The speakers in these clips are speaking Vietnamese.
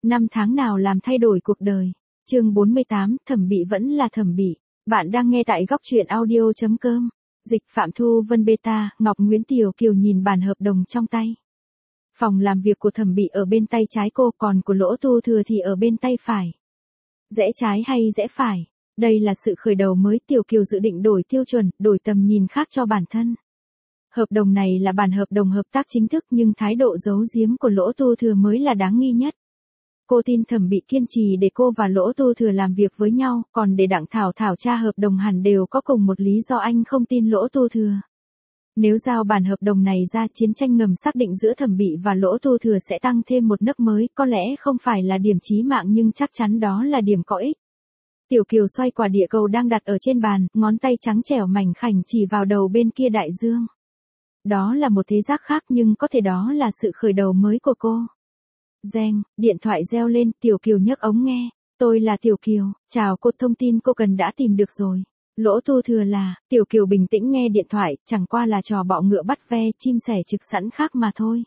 Năm tháng nào làm thay đổi cuộc đời. Chương 48, thẩm bị vẫn là thẩm bị. Bạn đang nghe tại góc truyện audio.com. Dịch Phạm Thu Vân Beta, Ngọc Nguyễn Tiểu Kiều nhìn bản hợp đồng trong tay. Phòng làm việc của thẩm bị ở bên tay trái cô, còn của Lỗ Tu Thừa thì ở bên tay phải. Rẽ trái hay rẽ phải? Đây là sự khởi đầu mới, Tiểu Kiều dự định đổi tiêu chuẩn, đổi tầm nhìn khác cho bản thân. Hợp đồng này là bản hợp đồng hợp tác chính thức, nhưng thái độ giấu giếm của Lỗ Tu Thừa mới là đáng nghi nhất. Cô tin thẩm bị kiên trì để cô và Lỗ Tu Thừa làm việc với nhau, còn để Đặng Thảo thảo tra hợp đồng hẳn đều có cùng một lý do, anh không tin Lỗ Tu Thừa. Nếu giao bản hợp đồng này ra, chiến tranh ngầm xác định giữa thẩm bị và Lỗ Tu Thừa sẽ tăng thêm một nấc mới, có lẽ không phải là điểm chí mạng nhưng chắc chắn đó là điểm có ích. Tiểu Kiều xoay quả địa cầu đang đặt ở trên bàn, ngón tay trắng trẻo mảnh khảnh chỉ vào đầu bên kia đại dương. Đó là một thế giác khác, nhưng có thể đó là sự khởi đầu mới của cô. Reng, điện thoại reo lên, Tiểu Kiều nhấc ống nghe. Tôi là Tiểu Kiều, chào cô, thông tin cô cần đã tìm được rồi. Lỗ Tu Thừa là, Tiểu Kiều bình tĩnh nghe điện thoại, chẳng qua là trò bọ ngựa bắt ve, chim sẻ trực sẵn khác mà thôi.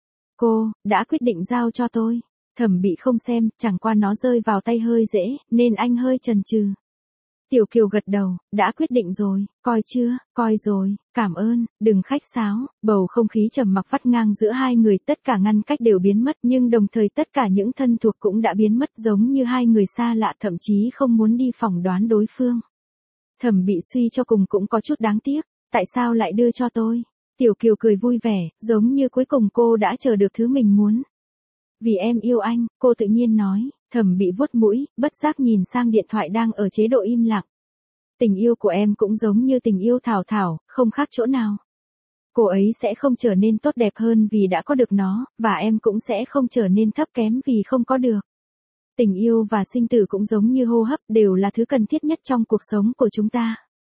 Cô, đã quyết định giao cho tôi. Thẩm bị không xem, chẳng qua nó rơi vào tay hơi dễ, nên anh hơi chần chừ. Tiểu Kiều gật đầu, đã quyết định rồi, coi chưa, coi rồi, cảm ơn, đừng khách sáo. Bầu không khí trầm mặc vắt ngang giữa hai người, tất cả ngăn cách đều biến mất, nhưng đồng thời tất cả những thân thuộc cũng đã biến mất, giống như hai người xa lạ thậm chí không muốn đi phỏng đoán đối phương. Thẩm bị suy cho cùng cũng có chút đáng tiếc, tại sao lại đưa cho tôi? Tiểu Kiều cười vui vẻ, giống như cuối cùng cô đã chờ được thứ mình muốn. Vì em yêu anh, cô tự nhiên nói. Thẩm bị vuốt mũi, bất giác nhìn sang điện thoại đang ở chế độ im lặng. Tình yêu của em cũng giống như tình yêu Thảo Thảo, không khác chỗ nào. Cô ấy sẽ không trở nên tốt đẹp hơn vì đã có được nó, và em cũng sẽ không trở nên thấp kém vì không có được. Tình yêu và sinh tử cũng giống như hô hấp, đều là thứ cần thiết nhất trong cuộc sống của chúng ta.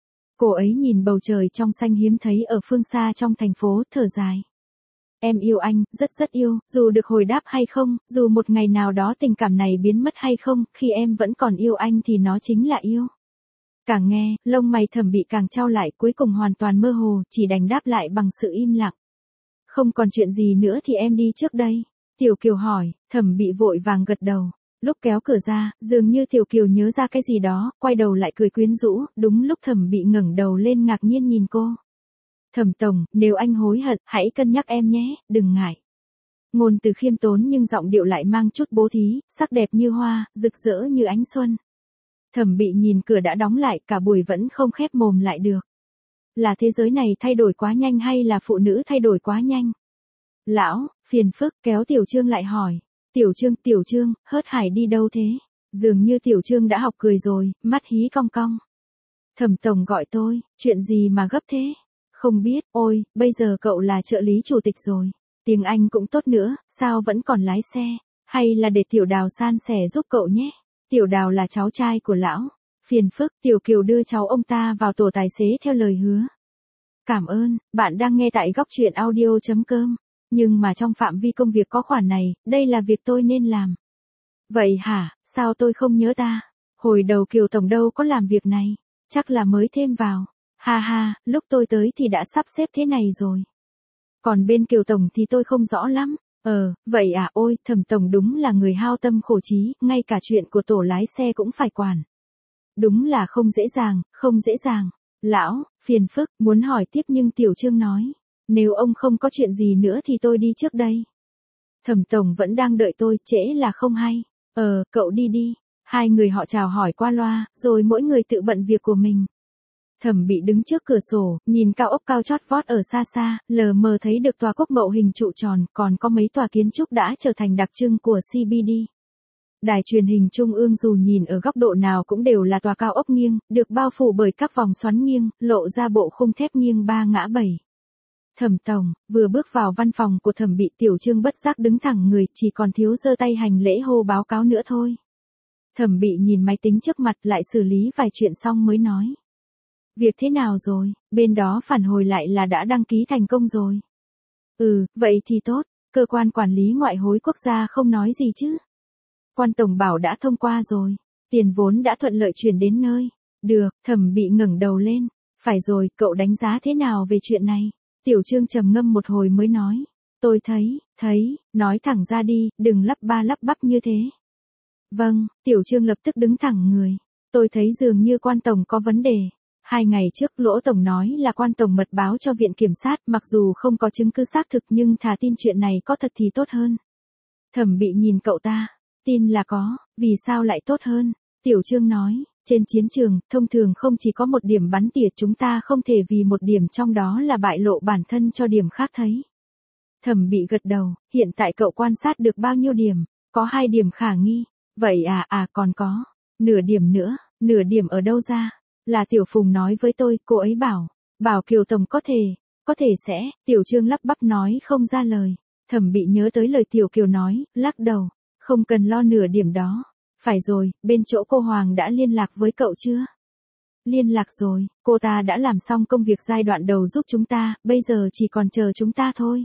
Cô ấy nhìn bầu trời trong xanh hiếm thấy ở phương xa trong thành phố, thở dài. Em yêu anh, rất rất yêu, dù được hồi đáp hay không, dù một ngày nào đó tình cảm này biến mất hay không, khi em vẫn còn yêu anh thì nó chính là yêu. Càng nghe, lông mày thẩm bị càng chau lại, cuối cùng hoàn toàn mơ hồ, chỉ đành đáp lại bằng sự im lặng. Không còn chuyện gì nữa thì em đi trước đây. Tiểu Kiều hỏi, thẩm bị vội vàng gật đầu. Lúc kéo cửa ra, dường như Tiểu Kiều nhớ ra cái gì đó, quay đầu lại cười quyến rũ, đúng lúc thẩm bị ngẩng đầu lên ngạc nhiên nhìn cô. Thẩm tổng, nếu anh hối hận, hãy cân nhắc em nhé, đừng ngại. Ngôn từ khiêm tốn nhưng giọng điệu lại mang chút bố thí, sắc đẹp như hoa, rực rỡ như ánh xuân. Thẩm bị nhìn cửa đã đóng lại, cả buổi vẫn không khép mồm lại được. Là thế giới này thay đổi quá nhanh hay là phụ nữ thay đổi quá nhanh? Lão, phiền phức, kéo Tiểu Trương lại hỏi. Tiểu Trương, hớt hải đi đâu thế? Dường như Tiểu Trương đã học cười rồi, mắt hí cong cong. Thẩm tổng gọi tôi, chuyện gì mà gấp thế? Không biết, ôi, bây giờ cậu là trợ lý chủ tịch rồi. Tiếng Anh cũng tốt nữa, sao vẫn còn lái xe? Hay là để Tiểu Đào san sẻ giúp cậu nhé? Tiểu Đào là cháu trai của lão. Phiền phức, Tiểu Kiều đưa cháu ông ta vào tổ tài xế theo lời hứa. Cảm ơn, bạn đang nghe tại góc truyện audio.com. Nhưng mà trong phạm vi công việc có khoản này, đây là việc tôi nên làm. Vậy hả, sao tôi không nhớ ta? Hồi đầu Kiều tổng đâu có làm việc này, chắc là mới thêm vào. Ha ha, lúc tôi tới thì đã sắp xếp thế này rồi. Còn bên Kiều tổng thì tôi không rõ lắm. Vậy à, ôi, thẩm tổng đúng là người hao tâm khổ trí, ngay cả chuyện của tổ lái xe cũng phải quản. Đúng là không dễ dàng, không dễ dàng. Lão, phiền phức, muốn hỏi tiếp nhưng Tiểu Trương nói. Nếu ông không có chuyện gì nữa thì tôi đi trước đây. Thẩm tổng vẫn đang đợi tôi, trễ là không hay. Cậu đi đi. Hai người họ chào hỏi qua loa, rồi mỗi người tự bận việc của mình. Thẩm bị đứng trước cửa sổ, nhìn cao ốc cao chót vót ở xa xa, lờ mờ thấy được tòa quốc mậu hình trụ tròn, còn có mấy tòa kiến trúc đã trở thành đặc trưng của CBD. Đài truyền hình trung ương dù nhìn ở góc độ nào cũng đều là tòa cao ốc nghiêng, được bao phủ bởi các vòng xoắn nghiêng, lộ ra bộ khung thép nghiêng 3 ngã 7. Thẩm tổng, vừa bước vào văn phòng của thẩm bị, Tiểu Trương bất giác đứng thẳng người, chỉ còn thiếu giơ tay hành lễ hô báo cáo nữa thôi. Thẩm bị nhìn máy tính trước mặt, lại xử lý vài chuyện xong mới nói. Việc thế nào rồi, bên đó phản hồi lại là đã đăng ký thành công rồi. Vậy thì tốt, cơ quan quản lý ngoại hối quốc gia không nói gì chứ. Quan tổng bảo đã thông qua rồi, tiền vốn đã thuận lợi chuyển đến nơi. Được, thẩm bị ngẩng đầu lên. Phải rồi, cậu đánh giá thế nào về chuyện này? Tiểu Trương trầm ngâm một hồi mới nói. Tôi thấy, nói thẳng ra đi, đừng lắp ba lắp bắp như thế. Vâng, Tiểu Trương lập tức đứng thẳng người. Tôi thấy dường như quan tổng có vấn đề. 2 ngày trước Lỗ tổng nói là quan tổng mật báo cho viện kiểm sát, mặc dù không có chứng cứ xác thực nhưng thà tin chuyện này có thật thì tốt hơn. Thẩm Bị nhìn cậu ta, tin là có, vì sao lại tốt hơn? Tiểu Trương nói, trên chiến trường, thông thường không chỉ có một điểm bắn tỉa, chúng ta không thể vì một điểm trong đó là bại lộ bản thân cho điểm khác thấy. Thẩm Bị gật đầu, hiện tại cậu quan sát được bao nhiêu điểm? Có 2 điểm khả nghi. Vậy còn có. Nửa điểm nữa, nửa điểm ở đâu ra? Là Tiểu Phùng nói với tôi, cô ấy bảo Kiều tổng có thể sẽ, Tiểu Trương lắp bắp nói không ra lời. Thẩm Bị nhớ tới lời Tiểu Kiều nói, lắc đầu, không cần lo nửa điểm đó. Phải rồi, bên chỗ cô Hoàng đã liên lạc với cậu chưa? Liên lạc rồi, cô ta đã làm xong công việc giai đoạn đầu giúp chúng ta, bây giờ chỉ còn chờ chúng ta thôi.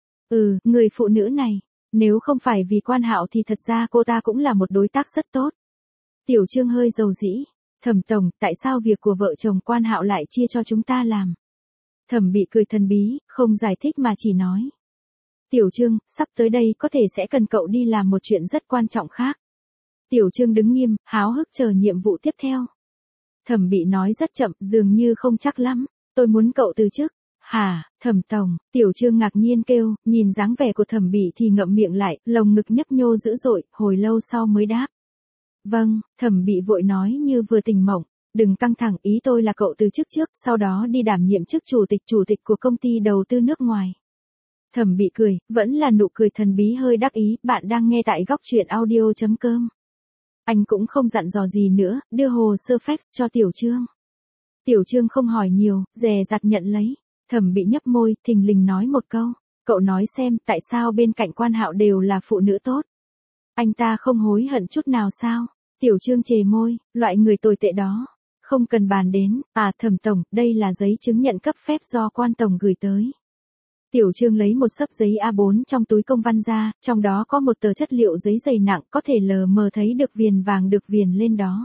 Người phụ nữ này, nếu không phải vì Quan Hạo thì thật ra cô ta cũng là một đối tác rất tốt. Tiểu Trương hơi dầu dĩ, Thẩm tổng, tại sao việc của vợ chồng Quan Hạo lại chia cho chúng ta làm? Thẩm Bị cười thần bí, không giải thích mà chỉ nói. Tiểu Trương, sắp tới đây có thể sẽ cần cậu đi làm một chuyện rất quan trọng khác. Tiểu Trương đứng nghiêm, háo hức chờ nhiệm vụ tiếp theo. Thẩm Bị nói rất chậm, dường như không chắc lắm. Tôi muốn cậu từ chức. Hả, Thẩm tổng, Tiểu Trương ngạc nhiên kêu, nhìn dáng vẻ của Thẩm Bị thì ngậm miệng lại, lồng ngực nhấp nhô dữ dội, hồi lâu sau mới đáp. Vâng, Thẩm Bị vội nói như vừa tỉnh mộng, đừng căng thẳng, ý tôi là cậu từ chức trước, sau đó đi đảm nhiệm chức chủ tịch của công ty đầu tư nước ngoài. Thẩm Bị cười, vẫn là nụ cười thần bí hơi đắc ý, bạn đang nghe tại góc truyện audio.com. Anh cũng không dặn dò gì nữa, đưa hồ sơ fax cho Tiểu Trương. Tiểu Trương không hỏi nhiều, dè dặt nhận lấy. Thẩm Bị nhấp môi, thình lình nói một câu. Cậu nói xem, tại sao bên cạnh Quan Hạo đều là phụ nữ tốt? Anh ta không hối hận chút nào sao? Tiểu Trương chề môi, loại người tồi tệ đó. Không cần bàn đến, Thẩm tổng, đây là giấy chứng nhận cấp phép do Quan tổng gửi tới. Tiểu Trương lấy một xấp giấy A4 trong túi công văn ra, trong đó có một tờ chất liệu giấy dày nặng, có thể lờ mờ thấy được viền vàng được viền lên đó.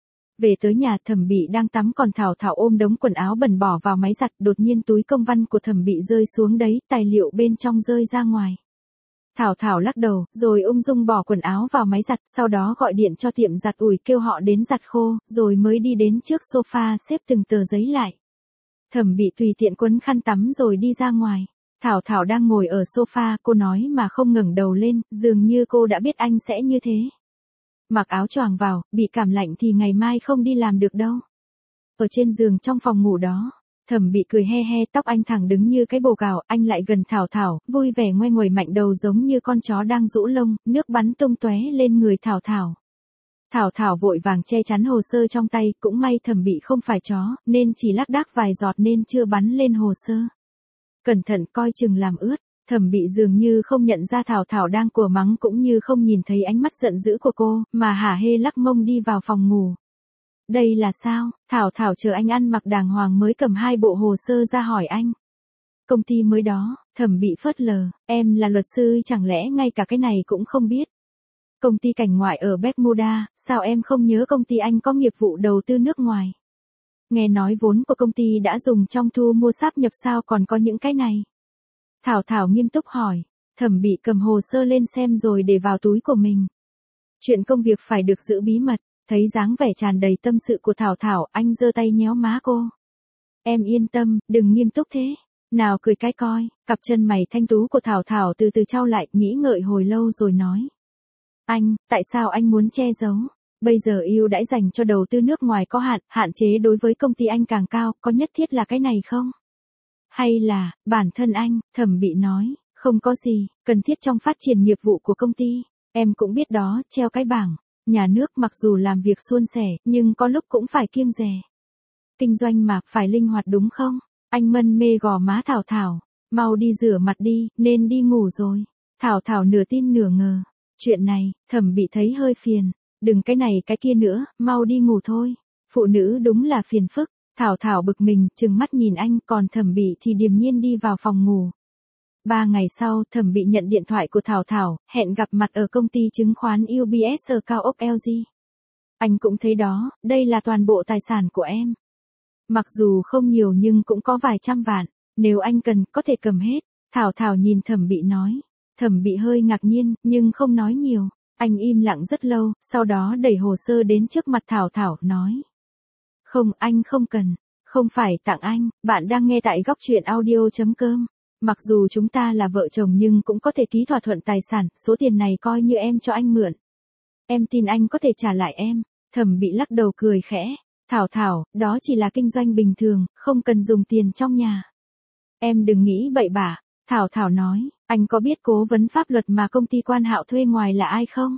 Về tới nhà, Thẩm Bị đang tắm còn Thảo Thảo ôm đống quần áo bẩn bỏ vào máy giặt, đột nhiên túi công văn của Thẩm Bị rơi xuống đấy, tài liệu bên trong rơi ra ngoài. Thảo Thảo lắc đầu, rồi ung dung bỏ quần áo vào máy giặt, sau đó gọi điện cho tiệm giặt ủi kêu họ đến giặt khô, rồi mới đi đến trước sofa xếp từng tờ giấy lại. Thẩm Bị tùy tiện quấn khăn tắm rồi đi ra ngoài. Thảo Thảo đang ngồi ở sofa, cô nói mà không ngẩng đầu lên, dường như cô đã biết anh sẽ như thế. Mặc áo choàng vào, bị cảm lạnh thì ngày mai không đi làm được đâu. Ở trên giường trong phòng ngủ đó, Thẩm Bị cười he he, tóc anh thẳng đứng như cái bồ cào, anh lại gần Thảo Thảo, vui vẻ ngoe nguẩy mạnh đầu giống như con chó đang rũ lông, nước bắn tung tóe lên người Thảo Thảo. Thảo Thảo vội vàng che chắn hồ sơ trong tay, cũng may Thẩm Bị không phải chó, nên chỉ lác đác vài giọt nên chưa bắn lên hồ sơ. Cẩn thận coi chừng làm ướt. Thẩm Bị dường như không nhận ra Thảo Thảo đang của mắng, cũng như không nhìn thấy ánh mắt giận dữ của cô, mà hả hê lắc mông đi vào phòng ngủ. Đây là sao? Thảo Thảo chờ anh ăn mặc đàng hoàng mới cầm 2 bộ hồ sơ ra hỏi anh. Công ty mới đó. Thẩm Bị phớt lờ, em là luật sư chẳng lẽ ngay cả cái này cũng không biết? Công ty cảnh ngoại ở Bermuda, sao em không nhớ công ty anh có nghiệp vụ đầu tư nước ngoài? Nghe nói vốn của công ty đã dùng trong thu mua sáp nhập sao còn có những cái này? Thảo Thảo nghiêm túc hỏi. Thẩm Bị cầm hồ sơ lên xem rồi để vào túi của mình. Chuyện công việc phải được giữ bí mật. Thấy dáng vẻ tràn đầy tâm sự của Thảo Thảo, anh giơ tay nhéo má cô. Em yên tâm, đừng nghiêm túc thế. Nào cười cái coi. Cặp chân mày thanh tú của Thảo Thảo từ từ chau lại, nghĩ ngợi hồi lâu rồi nói. Anh, tại sao anh muốn che giấu? Bây giờ ưu đãi dành cho đầu tư nước ngoài có hạn chế đối với công ty anh càng cao, có nhất thiết là cái này không? Hay là, bản thân anh? Thẩm Bị nói, không có gì, cần thiết trong phát triển nghiệp vụ của công ty. Em cũng biết đó, treo cái bảng. Nhà nước mặc dù làm việc suôn sẻ, nhưng có lúc cũng phải kiêng dè. Kinh doanh mà, phải linh hoạt đúng không? Anh mân mê gò má Thảo Thảo. Mau đi rửa mặt đi, nên đi ngủ rồi. Thảo Thảo nửa tin nửa ngờ. Chuyện này, Thẩm Bị thấy hơi phiền. Đừng cái này cái kia nữa, mau đi ngủ thôi. Phụ nữ đúng là phiền phức. Thảo Thảo bực mình, trừng mắt nhìn anh, còn Thẩm Bị thì điềm nhiên đi vào phòng ngủ. 3 ngày sau, Thẩm Bị nhận điện thoại của Thảo Thảo, hẹn gặp mặt ở công ty chứng khoán UBS ở cao ốc LG. Anh cũng thấy đó, đây là toàn bộ tài sản của em. Mặc dù không nhiều nhưng cũng có vài trăm vạn, nếu anh cần, có thể cầm hết. Thảo Thảo nhìn Thẩm Bị nói. Thẩm Bị hơi ngạc nhiên, nhưng không nói nhiều. Anh im lặng rất lâu, sau đó đẩy hồ sơ đến trước mặt Thảo Thảo, nói. Không, anh không cần. Không phải tặng anh, bạn đang nghe tại góc truyện audio.com. Mặc dù chúng ta là vợ chồng nhưng cũng có thể ký thỏa thuận tài sản, số tiền này coi như em cho anh mượn. Em tin anh có thể trả lại em. Thẩm Bị lắc đầu cười khẽ. Thảo Thảo, đó chỉ là kinh doanh bình thường, không cần dùng tiền trong nhà. Em đừng nghĩ bậy bạ. Thảo Thảo nói, anh có biết cố vấn pháp luật mà công ty Quan Hạo thuê ngoài là ai không?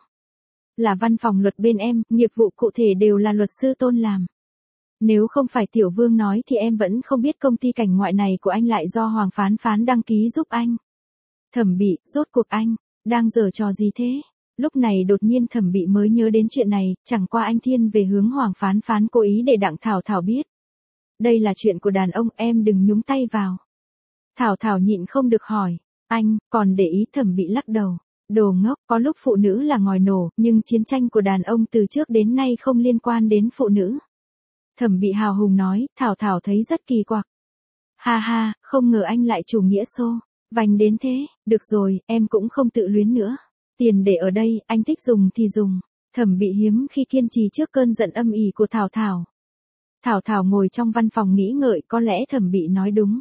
Là văn phòng luật bên em, nghiệp vụ cụ thể đều là luật sư Tôn làm. Nếu không phải Tiểu Vương nói thì em vẫn không biết công ty cảnh ngoại này của anh lại do Hoàng Phán Phán đăng ký giúp anh. Thẩm Bị, rốt cuộc anh, đang giở trò gì thế? Lúc này đột nhiên Thẩm Bị mới nhớ đến chuyện này, chẳng qua anh thiên về hướng Hoàng Phán Phán cố ý để Đặng Thảo Thảo biết. Đây là chuyện của đàn ông, em đừng nhúng tay vào. Thảo Thảo nhịn không được hỏi, anh, còn để ý? Thẩm Bị lắc đầu. Đồ ngốc, có lúc phụ nữ là ngòi nổ, nhưng chiến tranh của đàn ông từ trước đến nay không liên quan đến phụ nữ. Thẩm Bị hào hùng nói, Thảo Thảo thấy rất kỳ quặc. Ha ha, không ngờ anh lại chủ nghĩa xô. Vành đến thế, được rồi, em cũng không tự luyến nữa. Tiền để ở đây, anh thích dùng thì dùng. Thẩm Bị hiếm khi kiên trì trước cơn giận âm ỉ của Thảo Thảo. Thảo Thảo ngồi trong văn phòng nghĩ ngợi, có lẽ Thẩm Bị nói đúng.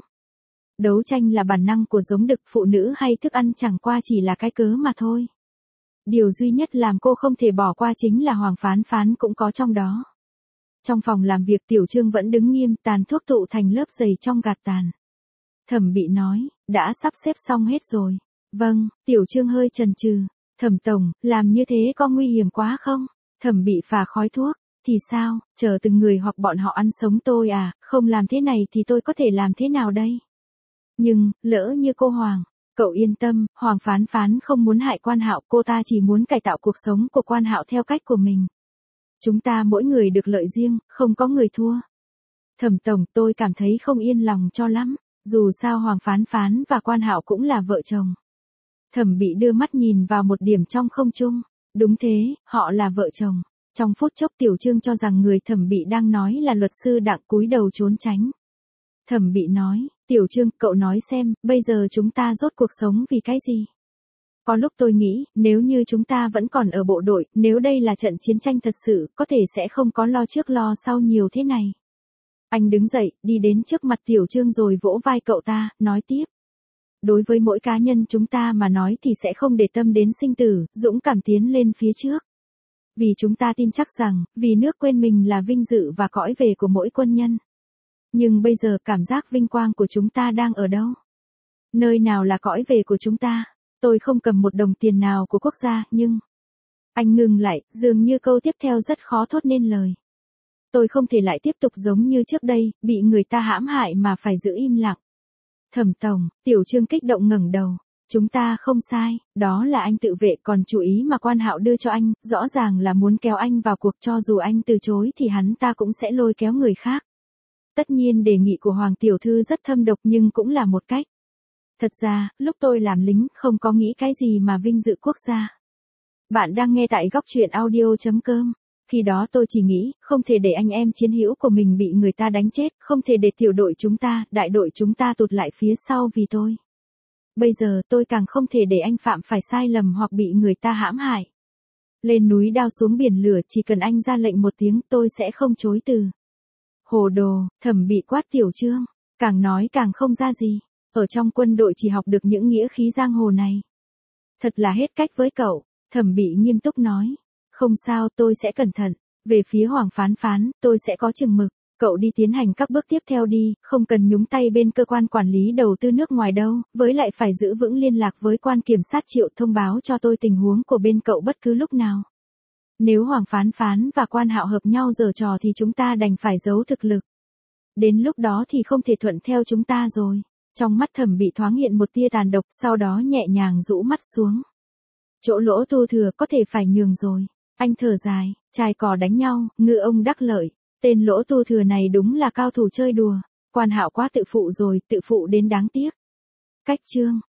Đấu tranh là bản năng của giống đực, phụ nữ hay thức ăn chẳng qua chỉ là cái cớ mà thôi. Điều duy nhất làm cô không thể bỏ qua chính là Hoàng Phán Phán cũng có trong đó. Trong phòng làm việc Tiểu Trương vẫn đứng nghiêm, tàn thuốc tụ thành lớp dày trong gạt tàn. Thẩm Bị nói, đã sắp xếp xong hết rồi. Vâng, Tiểu Trương hơi chần chừ. Thẩm tổng, làm như thế có nguy hiểm quá không? Thẩm Bị phà khói thuốc, thì sao, chờ từng người hoặc bọn họ ăn sống tôi à, không làm thế này thì tôi có thể làm thế nào đây? Nhưng, lỡ như cô Hoàng, cậu yên tâm, Hoàng Phán Phán không muốn hại Quan Hạo, cô ta chỉ muốn cải tạo cuộc sống của Quan Hạo theo cách của mình. Chúng ta mỗi người được lợi riêng, không có người thua. Thẩm tổng, tôi cảm thấy không yên lòng cho lắm, dù sao Hoàng Phán Phán và Quan Hạo cũng là vợ chồng. Thẩm Bị đưa mắt nhìn vào một điểm trong không trung. Đúng thế, họ là vợ chồng. Trong phút chốc Tiểu Trương cho rằng người Thẩm Bị đang nói là luật sư Đặng, cúi đầu trốn tránh. Thẩm Bị nói, Tiểu Trương, cậu nói xem, bây giờ chúng ta rốt cuộc sống vì cái gì? Có lúc tôi nghĩ, nếu như chúng ta vẫn còn ở bộ đội, nếu đây là trận chiến tranh thật sự, có thể sẽ không có lo trước lo sau nhiều thế này. Anh đứng dậy, đi đến trước mặt Tiểu Trương rồi vỗ vai cậu ta, nói tiếp. Đối với mỗi cá nhân chúng ta mà nói thì sẽ không để tâm đến sinh tử, dũng cảm tiến lên phía trước. Vì chúng ta tin chắc rằng, vì nước quên mình là vinh dự và cõi về của mỗi quân nhân. Nhưng bây giờ cảm giác vinh quang của chúng ta đang ở đâu? Nơi nào là cõi về của chúng ta? Tôi không cầm một đồng tiền nào của quốc gia, nhưng... Anh ngừng lại, dường như câu tiếp theo rất khó thốt nên lời. Tôi không thể lại tiếp tục giống như trước đây, bị người ta hãm hại mà phải giữ im lặng. Thẩm tổng, Tiểu Trương kích động ngẩng đầu. Chúng ta không sai, đó là anh tự vệ, còn chủ ý mà Quan Hạo đưa cho anh, rõ ràng là muốn kéo anh vào cuộc, cho dù anh từ chối thì hắn ta cũng sẽ lôi kéo người khác. Tất nhiên đề nghị của Hoàng Tiểu Thư rất thâm độc nhưng cũng là một cách. Thật ra, lúc tôi làm lính, không có nghĩ cái gì mà vinh dự quốc gia. Bạn đang nghe tại góc truyện audio.com. Khi đó tôi chỉ nghĩ, không thể để anh em chiến hữu của mình bị người ta đánh chết, không thể để tiểu đội chúng ta, đại đội chúng ta tụt lại phía sau vì tôi. Bây giờ tôi càng không thể để anh phạm phải sai lầm hoặc bị người ta hãm hại. Lên núi đao xuống biển lửa, chỉ cần anh ra lệnh một tiếng tôi sẽ không chối từ. Hồ đồ, Thẩm Bị quát Tiểu Trương, càng nói càng không ra gì. Ở trong quân đội chỉ học được những nghĩa khí giang hồ này. Thật là hết cách với cậu. Thẩm Bị nghiêm túc nói. Không sao, tôi sẽ cẩn thận. Về phía Hoàng Phán Phán, tôi sẽ có chừng mực. Cậu đi tiến hành các bước tiếp theo đi, không cần nhúng tay bên cơ quan quản lý đầu tư nước ngoài đâu, với lại phải giữ vững liên lạc với quan kiểm sát Triệu, thông báo cho tôi tình huống của bên cậu bất cứ lúc nào. Nếu Hoàng Phán Phán và Quan Hạo hợp nhau giở trò thì chúng ta đành phải giấu thực lực. Đến lúc đó thì không thể thuận theo chúng ta rồi. Trong mắt Thẩm Bị thoáng hiện một tia tàn độc, sau đó nhẹ nhàng rũ mắt xuống. Chỗ Lỗ Tu Thừa có thể phải nhường rồi. Anh thở dài, trai cò đánh nhau, ngư ông đắc lợi. Tên Lỗ Tu Thừa này đúng là cao thủ chơi đùa. Quan Hạo quá tự phụ rồi, tự phụ đến đáng tiếc. Cách chương.